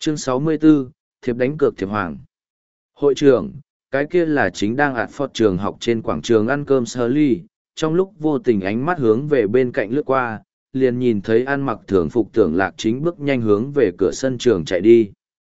Chương 64, Thiệp đánh cược thiệp hoàng. Hội trưởng, cái kia là chính đang ạt phọt trường học trên quảng trường ăn cơm Shirley, trong lúc vô tình ánh mắt hướng về bên cạnh lướt qua, liền nhìn thấy ăn mặc thường phục Tưởng Lạc chính bước nhanh hướng về cửa sân trường chạy đi.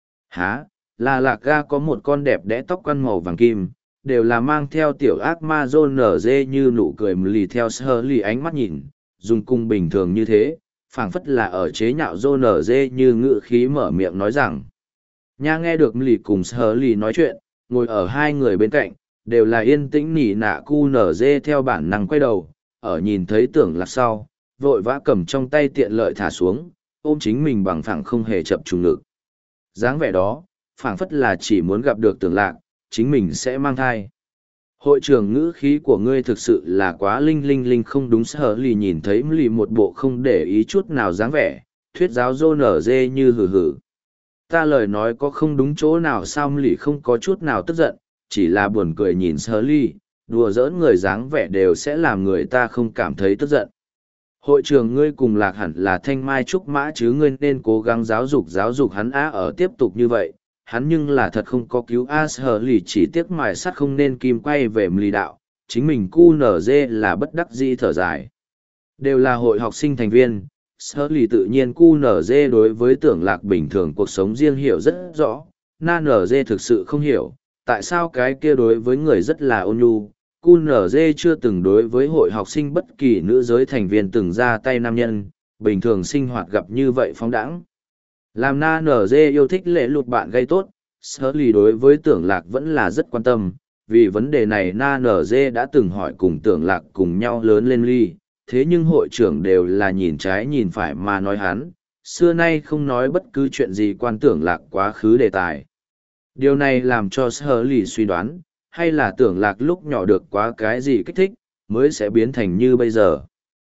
Hả, là Lạc Ga có một con đẹp đẽ tóc quăn màu vàng kim, đều là mang theo tiểu ác ma rôn nở dê như nụ cười lì theo Shirley ánh mắt nhìn, dùng cung bình thường như thế, phảng phất là ở chế nhạo rôn nở dê như ngự khí mở miệng nói rằng. Nha nghe được lì cùng Shirley nói chuyện, ngồi ở hai người bên cạnh, đều là yên tĩnh nỉ nạ cu nở dê theo bản năng quay đầu, ở nhìn thấy Tưởng Lạc sau, vội vã cầm trong tay tiện lợi thả xuống, ôm chính mình bằng phẳng không hề chập trùng ngực. Dáng vẻ đó, phảng phất là chỉ muốn gặp được Tưởng Lạc, chính mình sẽ mang thai. Hội trưởng, ngữ khí của ngươi thực sự là quá linh không đúng. Shirley nhìn thấy lì một bộ không để ý chút nào dáng vẻ, thuyết giáo rô nở dê như hừ hừ. Ta lời nói có không đúng chỗ nào sao? Lì không có chút nào tức giận, chỉ là buồn cười nhìn Shirley, đùa giỡn người dáng vẻ đều sẽ làm người ta không cảm thấy tức giận. Hội trưởng, ngươi cùng Lạc hẳn là thanh mai trúc mã chứ, ngươi nên cố gắng giáo dục hắn ở tiếp tục như vậy. Hắn nhưng là thật không có cứu Shirley chỉ tiếc mài sắt không nên kim quay về lì đạo, chính mình cu nở dê là bất đắc dĩ thở dài. Đều là hội học sinh thành viên, Shirley tự nhiên cu nở dê đối với Tưởng Lạc bình thường cuộc sống riêng hiểu rất rõ, na nở dê thực sự không hiểu, tại sao cái kia đối với người rất là ôn nhu, cu nở dê chưa từng đối với hội học sinh bất kỳ nữ giới thành viên từng ra tay nam nhân, bình thường sinh hoạt gặp như vậy phóng đãng. Làm na nở dê yêu thích lệ lụt bạn gây tốt, Shirley đối với Tưởng Lạc vẫn là rất quan tâm, vì vấn đề này na nở dê đã từng hỏi cùng Tưởng Lạc cùng nhau lớn lên ly, thế nhưng hội trưởng đều là nhìn trái nhìn phải mà nói hắn, xưa nay không nói bất cứ chuyện gì quan Tưởng Lạc quá khứ đề tài. Điều này làm cho Shirley suy đoán, hay là Tưởng Lạc lúc nhỏ được quá cái gì kích thích, mới sẽ biến thành như bây giờ.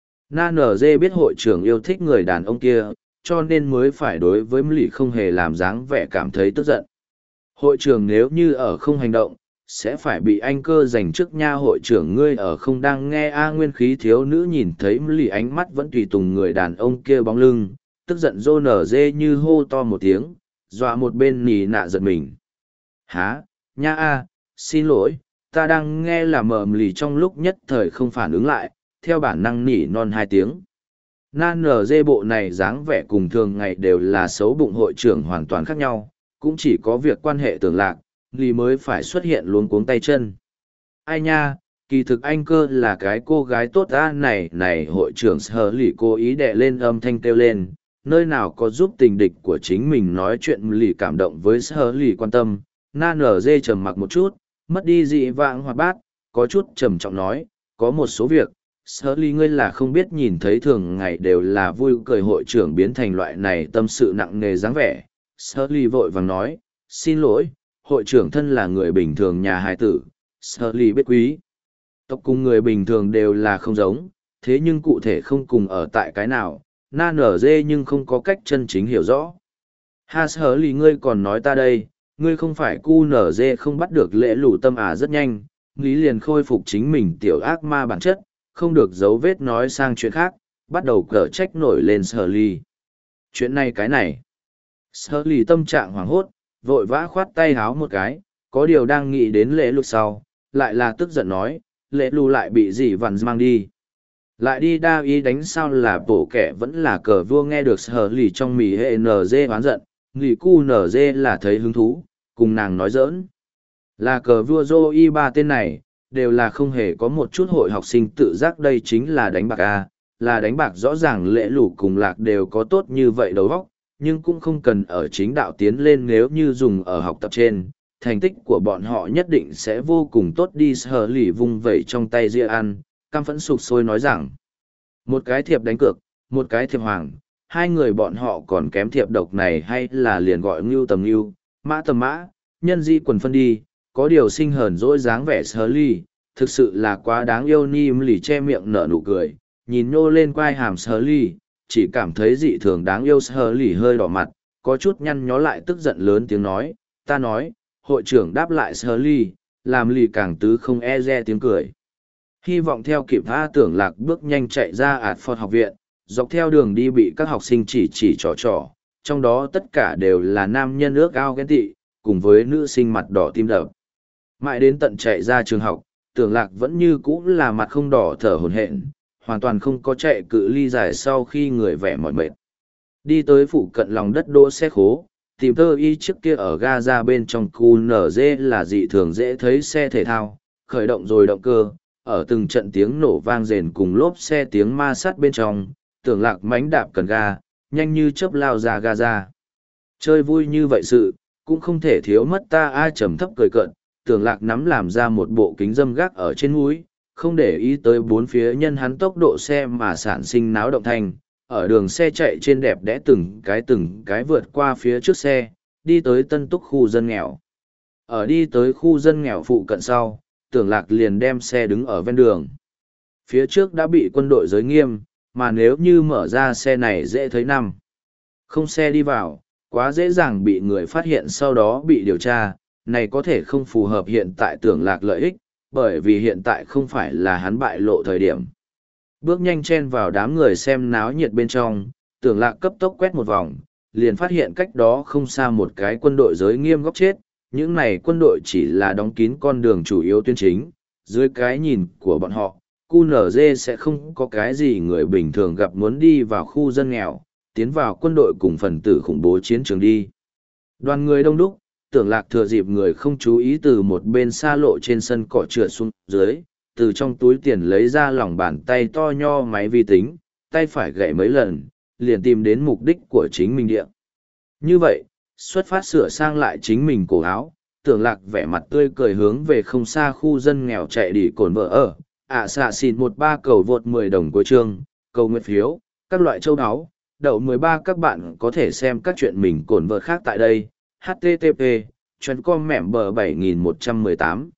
Na nở dê biết hội trưởng yêu thích người đàn ông kia, cho nên mới phải đối với lì không hề làm dáng vẻ cảm thấy tức giận. Hội trưởng nếu như ở không hành động, sẽ phải bị anh cơ giành trước nha. Hội trưởng, ngươi ở không đang nghe nguyên khí thiếu nữ nhìn thấy lì ánh mắt vẫn tùy tùng người đàn ông kia bóng lưng, tức giận rô nở dê như hô to một tiếng, dọa một bên nỉ nạ giật mình. Hả, nha xin lỗi, ta đang nghe là mờm lì trong lúc nhất thời không phản ứng lại, theo bản năng nỉ non hai tiếng. Na nở dê bộ này dáng vẻ cùng thường ngày đều là xấu bụng. Hội trưởng hoàn toàn khác nhau, cũng chỉ có việc quan hệ Tưởng Lạc, lì mới phải xuất hiện luống cuống tay chân. Ai nha, kỳ thực anh cơ là cái cô gái tốt này. Hội trưởng Shirley cố ý đè lên âm thanh kêu lên, nơi nào có giúp tình địch của chính mình nói chuyện. Lì cảm động với Shirley quan tâm. Na nở dê trầm mặc một chút, mất đi dị vãng hoạt bát, có chút trầm trọng nói, có một số việc, Shirley, ngươi là không biết, nhìn thấy thường ngày đều là vui cười hội trưởng biến thành loại này tâm sự nặng nề dáng vẻ. Shirley vội vàng nói, xin lỗi, hội trưởng thân là người bình thường nhà hài tử, Shirley biết quý. Tộc cùng người bình thường đều là không giống, thế nhưng cụ thể không cùng ở tại cái nào, na nở dê nhưng không có cách chân chính hiểu rõ. Ha, Shirley, ngươi còn nói ta đây, ngươi không phải cu nở dê không bắt được lễ lù tâm rất nhanh, lý liền khôi phục chính mình tiểu ác ma bản chất, không được giấu vết nói sang chuyện khác, bắt đầu cở trách nổi lên Shirley. Chuyện này cái này. Shirley tâm trạng hoảng hốt, vội vã khoát tay háo một cái, có điều đang nghĩ đến lễ lục sau, lại là tức giận nói, lễ lù lại bị dì vằn mang đi. Lại đi đa ý đánh sao là bổ kẻ vẫn là cờ vua. Nghe được Shirley trong mì hệ NG oán giận, nghỉ cu NG là thấy hứng thú, cùng nàng nói giỡn. Là cờ vua Joey ba tên này, đều là không hề có một chút hội học sinh tự giác, đây chính là đánh bạc là đánh bạc. Rõ ràng lễ lù cùng Lạc đều có tốt như vậy đầu óc, nhưng cũng không cần ở chính đạo tiến lên, nếu như dùng ở học tập trên, thành tích của bọn họ nhất định sẽ vô cùng tốt đi. Shirley vung vẩy trong tay ria ăn, căm phẫn sục sôi nói rằng, một cái thiệp đánh cược, một cái thiệp hoàng, hai người bọn họ còn kém thiệp độc này hay là liền gọi ngưu tầm ngưu, mã tầm mã, nhân di quần phân đi. Có điều sinh hờn dỗi dáng vẻ Shirley, thực sự là quá đáng yêu. Nim lì che miệng nở nụ cười, nhìn nhô lên quai hàm Shirley, chỉ cảm thấy dị thường đáng yêu. Shirley hơi đỏ mặt, có chút nhăn nhó lại tức giận lớn tiếng nói, ta nói. Hội trưởng đáp lại Shirley, làm lì càng tứ không e re tiếng cười. Hy vọng theo kịp Tưởng Lạc bước nhanh chạy ra Ạt Phọt học viện, dọc theo đường đi bị các học sinh chỉ trò, trong đó tất cả đều là nam nhân ước ao ghen tị, cùng với nữ sinh mặt đỏ tim đập. Mãi đến tận chạy ra trường học, Tưởng Lạc vẫn như cũ là mặt không đỏ thở hổn hển, hoàn toàn không có chạy cự ly dài sau khi người vẻ mỏi mệt. Đi tới phụ cận lòng đất đỗ xe khố, tìm thơ y trước kia ở ga ra bên trong khu NG là dị thường dễ thấy xe thể thao, khởi động rồi động cơ, ở từng trận tiếng nổ vang rền cùng lốp xe tiếng ma sát bên trong, Tưởng Lạc mánh đạp cần ga, nhanh như chớp lao ra ga ra. Chơi vui như vậy sự, cũng không thể thiếu mất ta ai trầm thấp cười cợt, Tưởng Lạc nắm làm ra một bộ kính dâm gác ở trên mũi, không để ý tới bốn phía nhân hắn tốc độ xe mà sản sinh náo động thanh, ở đường xe chạy trên đẹp đẽ từng cái vượt qua phía trước xe, đi tới tân túc khu dân nghèo. Ở đi tới khu dân nghèo phụ cận sau, Tưởng Lạc liền đem xe đứng ở ven đường. Phía trước đã bị quân đội giới nghiêm, mà nếu như mở ra xe này dễ thấy năm. Không xe đi vào, quá dễ dàng bị người phát hiện sau đó bị điều tra, này có thể không phù hợp hiện tại Tưởng Lạc lợi ích, bởi vì hiện tại không phải là hắn bại lộ thời điểm. Bước nhanh chen vào đám người xem náo nhiệt bên trong, Tưởng Lạc cấp tốc quét một vòng, liền phát hiện cách đó không xa một cái quân đội giới nghiêm góc chết, những này quân đội chỉ là đóng kín con đường chủ yếu tuyến chính, dưới cái nhìn của bọn họ, QNZ sẽ không có cái gì người bình thường gặp muốn đi vào khu dân nghèo, tiến vào quân đội cùng phần tử khủng bố chiến trường đi. Đoàn người đông đúc, Tưởng Lạc thừa dịp người không chú ý từ một bên xa lộ trên sân cỏ trượt xuống dưới, từ trong túi tiền lấy ra lòng bàn tay to nho máy vi tính, tay phải gậy mấy lần, liền tìm đến mục đích của chính mình địa. Như vậy, xuất phát sửa sang lại chính mình cổ áo, Tưởng Lạc vẻ mặt tươi cười hướng về không xa khu dân nghèo chạy đi cồn vợ ở, xạ xịn 13 cầu vượt 10 đồng của chương, cầu nguyện phiếu, các loại châu áo, đậu 13 các bạn có thể xem các chuyện mình cồn vợ khác tại đây, http, chuyên com mẹm bờ 7118.